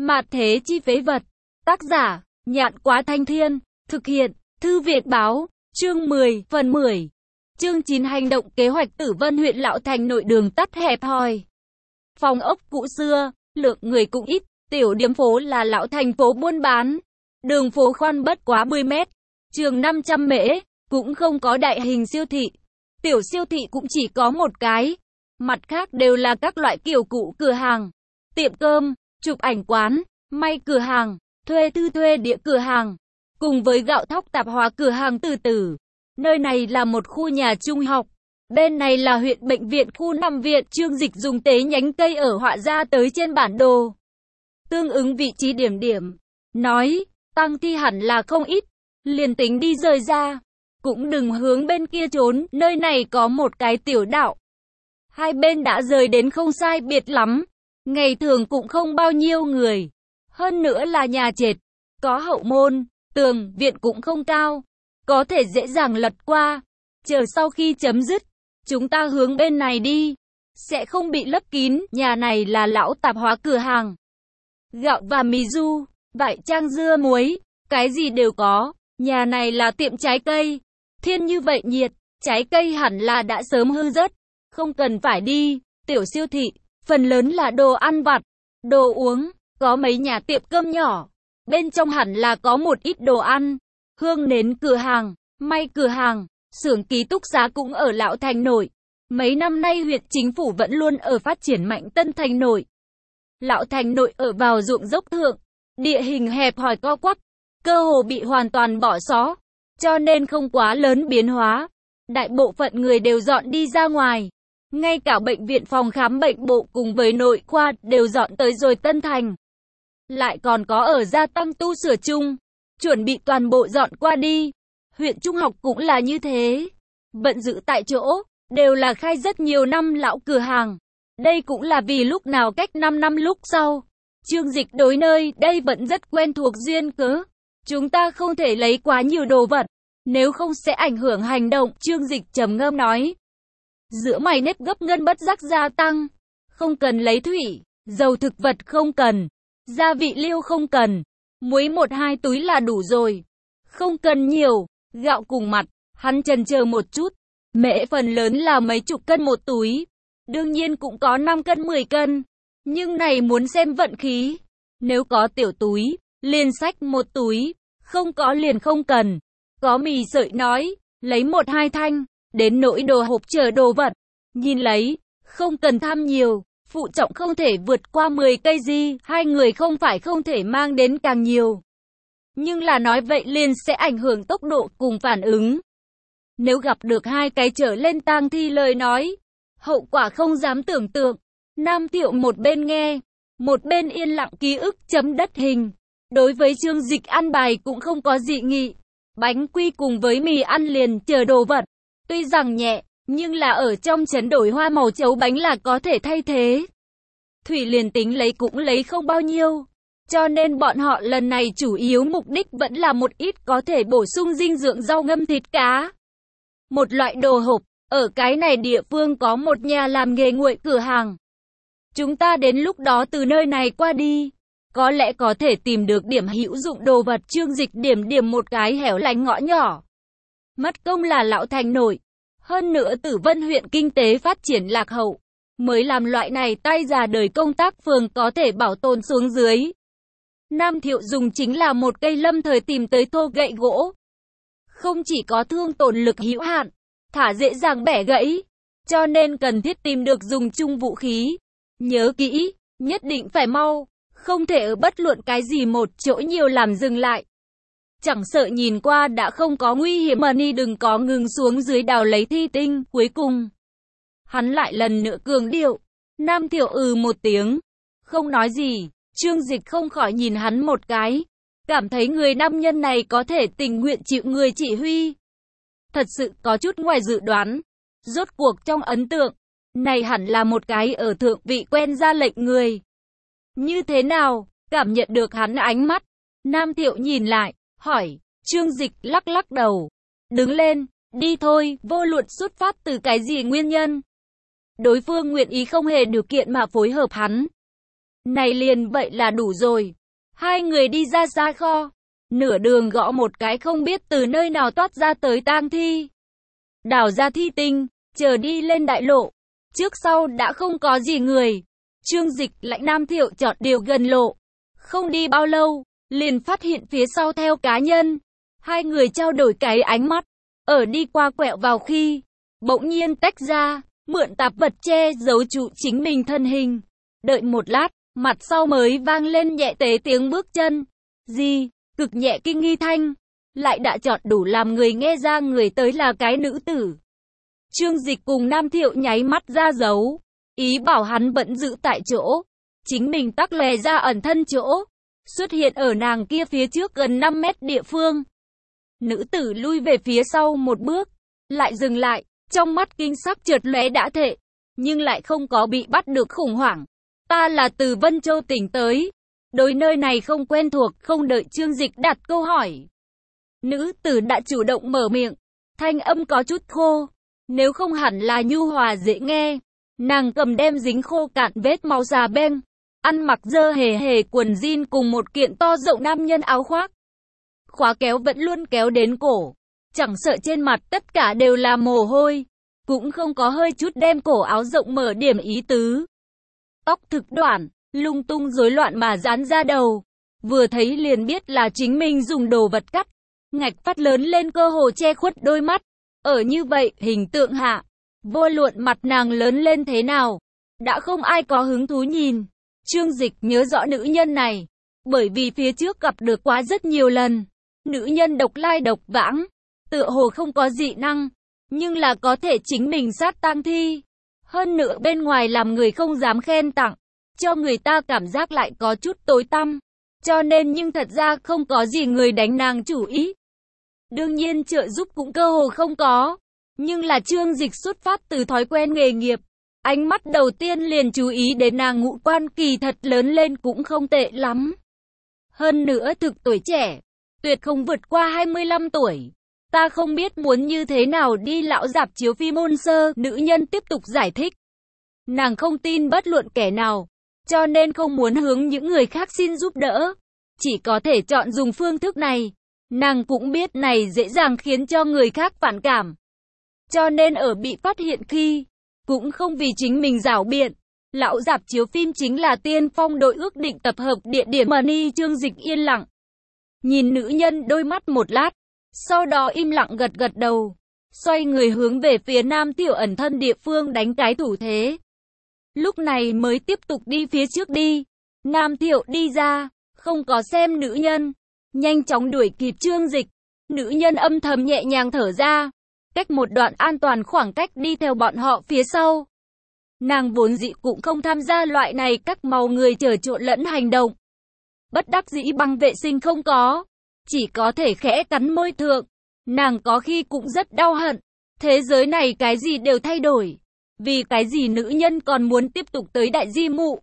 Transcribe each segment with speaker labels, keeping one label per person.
Speaker 1: Mạt thế chi phế vật. Tác giả, Nhạn Quá Thanh Thiên. Thực hiện, Thư Việt Báo. Chương 10, phần 10. Chương 9 hành động kế hoạch Tử Vân huyện Lão Thành nội đường tắt hẹp hòi. Phòng ốc cũ xưa, lượng người cũng ít, tiểu điếm phố là Lão Thành phố buôn bán. Đường phố khoan bất quá 10 mét, trường 500 mễ, cũng không có đại hình siêu thị. Tiểu siêu thị cũng chỉ có một cái. Mặt khác đều là các loại kiểu cũ cửa hàng, tiệm cơm, chụp ảnh quán, may cửa hàng, thuê tư thuê địa cửa hàng, cùng với gạo thóc tạp hóa cửa hàng từ từ. Nơi này là một khu nhà trung học, bên này là huyện bệnh viện khu nằm viện. Chương Dịch dùng tế nhánh cây ở họa ra tới trên bản đồ, tương ứng vị trí điểm điểm, nói, tang thi hẳn là không ít, liền tính đi rời ra, cũng đừng hướng bên kia trốn, nơi này có một cái tiểu đạo. Hai bên đã rời đến không sai biệt lắm, ngày thường cũng không bao nhiêu người, hơn nữa là nhà trệt, có hậu môn, tường, viện cũng không cao, có thể dễ dàng lật qua. Chờ sau khi chấm dứt, chúng ta hướng bên này đi, sẽ không bị lấp kín. Nhà này là lão tạp hóa cửa hàng, gạo và mì du, vải trang dưa muối, cái gì đều có. Nhà này là tiệm trái cây, thiên như vậy nhiệt, trái cây hẳn là đã sớm hư rớt, không cần phải đi. Tiểu siêu thị, phần lớn là đồ ăn vặt, đồ uống, có mấy nhà tiệm cơm nhỏ, bên trong hẳn là có một ít đồ ăn. Hương nến cửa hàng, may cửa hàng, xưởng ký túc xá cũng ở Lão Thành nội. Mấy năm nay huyện chính phủ vẫn luôn ở phát triển mạnh Tân Thành nội. Lão Thành nội ở vào ruộng dốc thượng, địa hình hẹp hòi co quắp, cơ hồ bị hoàn toàn bỏ xó, cho nên không quá lớn biến hóa. Đại bộ phận người đều dọn đi ra ngoài, ngay cả bệnh viện phòng khám bệnh bộ cùng với nội khoa đều dọn tới rồi Tân Thành. Lại còn có ở gia tăng tu sửa chung, chuẩn bị toàn bộ dọn qua đi. Huyện trung học cũng là như thế, vẫn giữ tại chỗ, đều là khai rất nhiều năm lão cửa hàng. Đây cũng là vì lúc nào cách 5 năm lúc sau, Chương Dịch đối nơi đây vẫn rất quen thuộc duyên cớ. Chúng ta không thể lấy quá nhiều đồ vật, nếu không sẽ ảnh hưởng hành động. Chương Dịch trầm ngâm nói. Giữa mày nếp gấp ngân bất giác gia tăng. Không cần lấy thủy, dầu thực vật không cần, gia vị liêu không cần, muối 1-2 túi là đủ rồi, không cần nhiều. Gạo cùng mặt, hắn chần chờ một chút, mễ phần lớn là mấy chục cân một túi, đương nhiên cũng có 5 cân 10 cân, nhưng này muốn xem vận khí. Nếu có tiểu túi, liền xách một túi, không có liền không cần. Có mì sợi nói, lấy 1-2 thanh, đến nỗi đồ hộp chở đồ vật, nhìn lấy, không cần tham nhiều, phụ trọng không thể vượt qua 10 cây gì, hai người không phải không thể mang đến càng nhiều. Nhưng là nói vậy liền sẽ ảnh hưởng tốc độ cùng phản ứng. Nếu gặp được 2 cái trở lên tang thi lời nói, hậu quả không dám tưởng tượng. Nam Thiệu một bên nghe, một bên yên lặng ký ức chấm đất hình. Đối với Chương Dịch ăn bài cũng không có dị nghị. Bánh quy cùng với mì ăn liền chờ đồ vật, tuy rằng nhẹ, nhưng là ở trong trấn đổi hoa màu chấu bánh là có thể thay thế. Thủy liền tính lấy cũng lấy không bao nhiêu, cho nên bọn họ lần này chủ yếu mục đích vẫn là một ít có thể bổ sung dinh dưỡng rau ngâm thịt cá. Một loại đồ hộp, ở cái này địa phương có một nhà làm nghề nguội cửa hàng. Chúng ta đến lúc đó từ nơi này qua đi, có lẽ có thể tìm được điểm hữu dụng đồ vật. Chương Dịch điểm điểm một cái hẻo lánh ngõ nhỏ. Mất công là Lão Thành nội, hơn nữa Tử Vân huyện kinh tế phát triển lạc hậu, mới làm loại này tay già đời công tác phường có thể bảo tồn xuống dưới. Nam Thiệu dùng chính là một cây lâm thời tìm tới thô gậy gỗ. Không chỉ có thương tổn lực hữu hạn, thả dễ dàng bẻ gãy, cho nên cần thiết tìm được dùng chung vũ khí. Nhớ kỹ, nhất định phải mau, không thể ở bất luận cái gì một chỗ nhiều làm dừng lại. Chẳng sợ nhìn qua đã không có nguy hiểm mà ni đừng có ngừng xuống dưới đào lấy thi tinh. Cuối cùng, hắn lại lần nữa cường điệu. Nam Thiệu một tiếng, không nói gì. Chương Dịch không khỏi nhìn hắn một cái, cảm thấy người nam nhân này có thể tình nguyện chịu người chỉ huy, thật sự có chút ngoài dự đoán. Rốt cuộc trong ấn tượng này hẳn là một cái ở thượng vị quen ra lệnh người. Như thế nào? Cảm nhận được hắn ánh mắt, Nam Thiệu nhìn lại, hỏi. Chương Dịch lắc lắc đầu, đứng lên, đi thôi. Vô luận xuất phát từ cái gì nguyên nhân, đối phương nguyện ý không hề điều kiện mà phối hợp hắn, Này liền vậy là đủ rồi. Hai người đi ra xa kho. Nửa đường gõ một cái không biết từ nơi nào toát ra tới tang thi. Đào ra thi tinh, chờ đi lên đại lộ. Trước sau đã không có gì người. Trương Dịch lãnh Nam Thiệu chọn điều gần lộ. Không đi bao lâu, liền phát hiện phía sau theo cá nhân. Hai người trao đổi cái ánh mắt. Ở đi qua quẹo vào khi, bỗng nhiên tách ra, mượn tạp vật che giấu trụ chính mình thân hình. Đợi một lát, mặt sau mới vang lên nhẹ tế tiếng bước chân. Gì, cực nhẹ kinh nghi thanh, lại đã chọn đủ làm người nghe ra người tới là cái nữ tử. Trương Dịch cùng Nam Thiệu nháy mắt ra dấu, ý bảo hắn vẫn giữ tại chỗ. Chính mình tắc lè ra ẩn thân chỗ, xuất hiện ở nàng kia phía trước gần 5 mét địa phương. Nữ tử lui về phía sau một bước, lại dừng lại, trong mắt kinh sắc chợt lóe đã thệ, nhưng lại không có bị bắt được khủng hoảng. Ta là từ Vân Châu tỉnh tới, đối nơi này không quen thuộc, không đợi Trương Dịch đặt câu hỏi. Nữ tử đã chủ động mở miệng, thanh âm có chút khô, nếu không hẳn là nhu hòa dễ nghe. Nàng cầm đem dính khô cạn vết máu xà beng, ăn mặc dơ hề hề quần jean cùng một kiện to rộng nam nhân áo khoác. Khóa kéo vẫn luôn kéo đến cổ, chẳng sợ trên mặt tất cả đều là mồ hôi, cũng không có hơi chút đem cổ áo rộng mở điểm ý tứ. Tóc thực đoạn, lung tung rối loạn mà dán ra đầu, vừa thấy liền biết là chính mình dùng đồ vật cắt, ngạch phát lớn lên cơ hồ che khuất đôi mắt. Ở như vậy hình tượng hạ, vô luận mặt nàng lớn lên thế nào, đã không ai có hứng thú nhìn. Trương Dịch nhớ rõ nữ nhân này, bởi vì phía trước gặp được quá rất nhiều lần. Nữ nhân độc lai độc vãng, tựa hồ không có dị năng, nhưng là có thể chính mình sát tang thi. Hơn nữa bên ngoài làm người không dám khen tặng, cho người ta cảm giác lại có chút tối tăm. Cho nên nhưng thật ra không có gì người đánh nàng chủ ý. Đương nhiên trợ giúp cũng cơ hồ không có. Nhưng là Trương Dịch xuất phát từ thói quen nghề nghiệp. Ánh mắt đầu tiên liền chú ý đến nàng ngũ quan kỳ thật lớn lên cũng không tệ lắm. Hơn nữa thực tuổi trẻ, tuyệt không vượt qua 25 tuổi. Ta không biết muốn như thế nào đi lão rạp chiếu phim môn sơ, nữ nhân tiếp tục giải thích. Nàng không tin bất luận kẻ nào, cho nên không muốn hướng những người khác xin giúp đỡ. Chỉ có thể chọn dùng phương thức này. Nàng cũng biết này dễ dàng khiến cho người khác phản cảm. Cho nên ở bị phát hiện khi, cũng không vì chính mình giảo biện. Lão rạp chiếu phim chính là tiên phong đội ước định tập hợp địa điểm mà ni. Trương Dịch yên lặng. Nhìn nữ nhân đôi mắt một lát, sau đó im lặng gật gật đầu. Xoay người hướng về phía Nam Thiệu ẩn thân địa phương đánh cái thủ thế. Lúc này mới tiếp tục đi phía trước đi. Nam Thiệu đi ra, không có xem nữ nhân. Nhanh chóng đuổi kịp Trương Dịch. Nữ nhân âm thầm nhẹ nhàng thở ra. Cách một đoạn an toàn khoảng cách đi theo bọn họ phía sau. Nàng vốn dĩ cũng không tham gia loại này các màu người trở trộn lẫn hành động. Bất đắc dĩ băng vệ sinh không có. Chỉ có thể khẽ cắn môi thượng. Nàng có khi cũng rất đau hận. Thế giới này cái gì đều thay đổi. Vì cái gì nữ nhân còn muốn tiếp tục tới đại di mụ.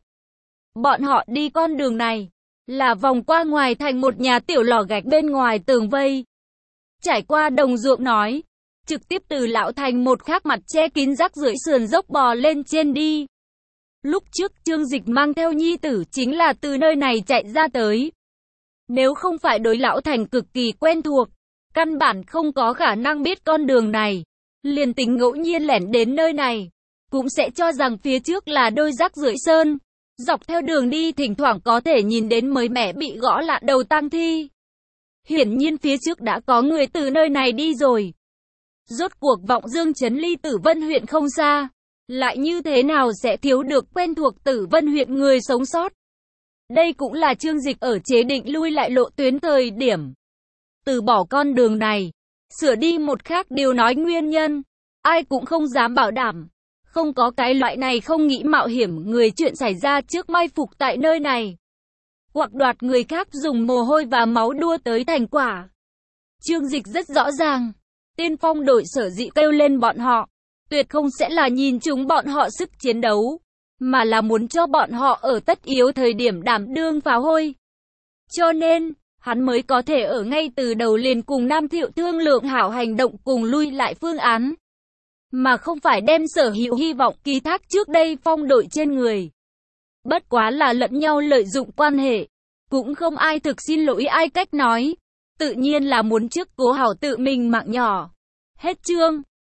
Speaker 1: Bọn họ đi con đường này. Là vòng qua ngoài thành một nhà tiểu lò gạch bên ngoài tường vây. Trải qua đồng ruộng nói. Trực tiếp từ lão thành một khác mặt che kín rác rưởi sườn dốc bò lên trên đi. Lúc trước Trương Dịch mang theo nhi tử chính là từ nơi này chạy ra tới. Nếu không phải đối lão thành cực kỳ quen thuộc, căn bản không có khả năng biết con đường này. Liền tính ngẫu nhiên lẻn đến nơi này, cũng sẽ cho rằng phía trước là đôi rác rưởi sơn. Dọc theo đường đi thỉnh thoảng có thể nhìn đến mới mẻ bị gõ lạ đầu tang thi. Hiển nhiên phía trước đã có người từ nơi này đi rồi. Rốt cuộc Vọng Dương trấn ly Tử Vân huyện không xa, lại như thế nào sẽ thiếu được quen thuộc Tử Vân huyện người sống sót. Đây cũng là Trương Dịch ở chế định lui lại lộ tuyến thời điểm. Từ bỏ con đường này, sửa đi một khác điều nói nguyên nhân, ai cũng không dám bảo đảm. Không có cái loại này không nghĩ mạo hiểm người chuyện xảy ra trước mai phục tại nơi này. Hoặc đoạt người khác dùng mồ hôi và máu đua tới thành quả. Trương Dịch rất rõ ràng. Tiên phong đội sở dĩ kêu lên bọn họ, tuyệt không sẽ là nhìn chúng bọn họ sức chiến đấu, mà là muốn cho bọn họ ở tất yếu thời điểm đảm đương phá hôi. Cho nên, hắn mới có thể ở ngay từ đầu liền cùng Nam Thiệu thương lượng hảo hành động cùng lui lại phương án, mà không phải đem sở hữu hy vọng ký thác trước đây phong đội trên người. Bất quá là lẫn nhau lợi dụng quan hệ. Cũng không ai thực xin lỗi ai cách nói. Tự nhiên là muốn trước cố hảo tự mình mạng nhỏ. Hết chương.